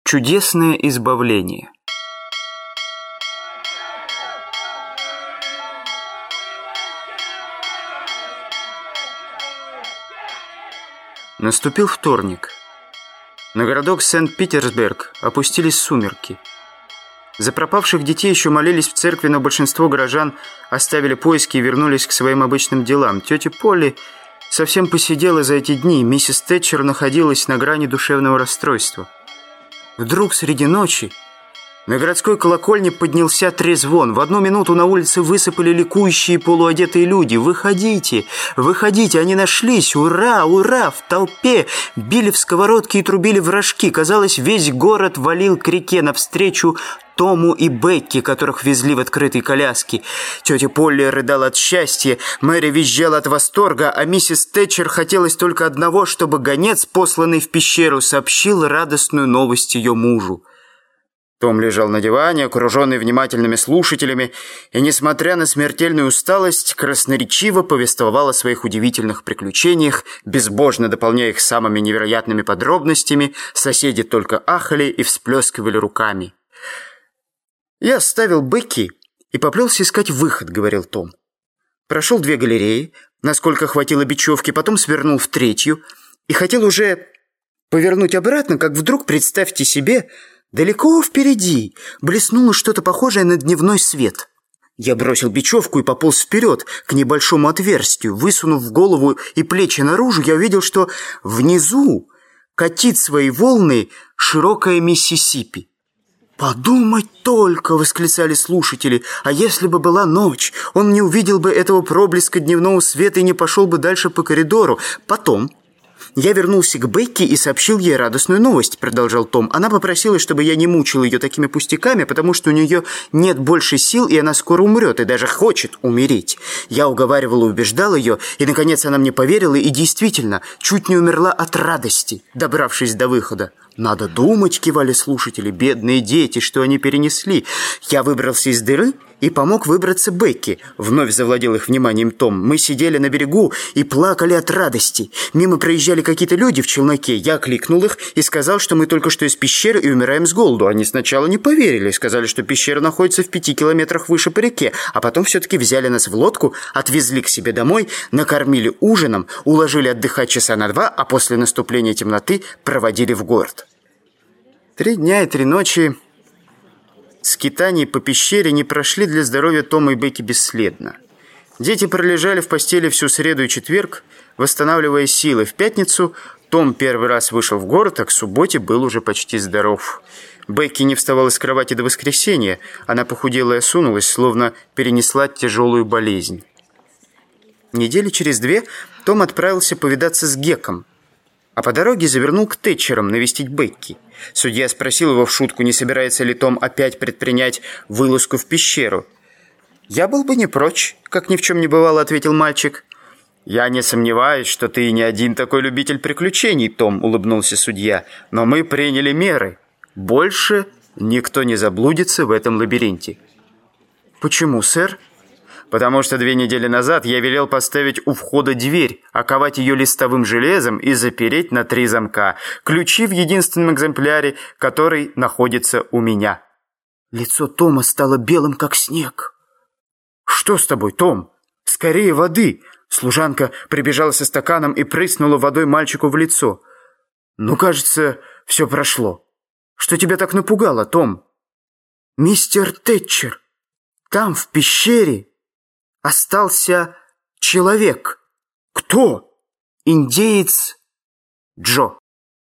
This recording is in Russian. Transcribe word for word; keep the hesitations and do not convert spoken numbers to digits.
Чудесное избавление. Наступил вторник. На городок Сент-Питерсберг опустились сумерки. За пропавших детей еще молились в церкви, но большинство горожан оставили поиски и вернулись к своим обычным делам. Тетя Полли совсем посидела за эти дни. Миссис Тэтчер находилась на грани душевного расстройства. Вдруг среди ночи на городской колокольне поднялся трезвон. В одну минуту на улице высыпали ликующие полуодетые люди. «Выходите! Выходите! Они нашлись! Ура! Ура!» В толпе били в сковородки и трубили в рожки. Казалось, весь город валил к реке навстречу Тому и Бекки, которых везли в открытой коляске. Тетя Полли рыдала от счастья, Мэри визжала от восторга, а миссис Тэтчер хотелось только одного, чтобы гонец, посланный в пещеру, сообщил радостную новость ее мужу. Том лежал на диване, окруженный внимательными слушателями, и, несмотря на смертельную усталость, красноречиво повествовал о своих удивительных приключениях, безбожно дополняя их самыми невероятными подробностями. Соседи только ахали и всплескивали руками. «Я оставил Бекки и поплелся искать выход», — говорил Том. Прошел две галереи, насколько хватило бечевки, потом свернул в третью и хотел уже повернуть обратно, как вдруг, представьте себе, далеко впереди блеснуло что-то похожее на дневной свет. Я бросил бечевку и пополз вперед к небольшому отверстию. Высунув голову и плечи наружу, я увидел, что внизу катит свои волны широкая Миссисипи. «Подумать только!» — восклицали слушатели. «А если бы была ночь, он не увидел бы этого проблеска дневного света и не пошел бы дальше по коридору. Потом я вернулся к Бекки и сообщил ей радостную новость», — продолжал Том. «Она попросила, чтобы я не мучил ее такими пустяками, потому что у нее нет больше сил, и она скоро умрет, и даже хочет умереть. Я уговаривал и убеждал ее, и, наконец, она мне поверила, и действительно чуть не умерла от радости, добравшись до выхода». «Надо думать», — кивали слушатели, — «бедные дети, что они перенесли». Я выбрался из дыры и помог выбраться Бекки. Вновь завладел их вниманием Том. Мы сидели на берегу и плакали от радости. Мимо проезжали какие-то люди в челноке. Я кликнул их и сказал, что мы только что из пещеры и умираем с голоду. Они сначала не поверили, сказали, что пещера находится в пяти километрах выше по реке, а потом все-таки взяли нас в лодку, отвезли к себе домой, накормили ужином, уложили отдыхать часа на два, а после наступления темноты проводили в город. Три дня и три ночи скитаний по пещере не прошли для здоровья Тома и Бекки бесследно. Дети пролежали в постели всю среду и четверг, восстанавливая силы. В пятницу Том первый раз вышел в город, а к субботе был уже почти здоров. Бекки не вставала с кровати до воскресенья. Она похудела и осунулась, словно перенесла тяжелую болезнь. Недели через две Том отправился повидаться с Геком, а по дороге завернул к Тэтчерам навестить Бекки. Судья спросил его в шутку, не собирается ли Том опять предпринять вылазку в пещеру. «Я был бы не прочь», — как ни в чем не бывало, — ответил мальчик. «Я не сомневаюсь, что ты не один такой любитель приключений, Том», — улыбнулся судья. «Но мы приняли меры. Больше никто не заблудится в этом лабиринте». «Почему, сэр?» «Потому что две недели назад я велел поставить у входа дверь, оковать ее листовым железом и запереть на три замка. Ключи в единственном экземпляре, который находится у меня». Лицо Тома стало белым, как снег. «Что с тобой, Том? Скорее воды!» Служанка прибежала со стаканом и прыснула водой мальчику в лицо. «Ну, кажется, все прошло. Что тебя так напугало, Том?» «Мистер Тэтчер, там, в пещере, остался человек». «Кто?» «Индеец Джо».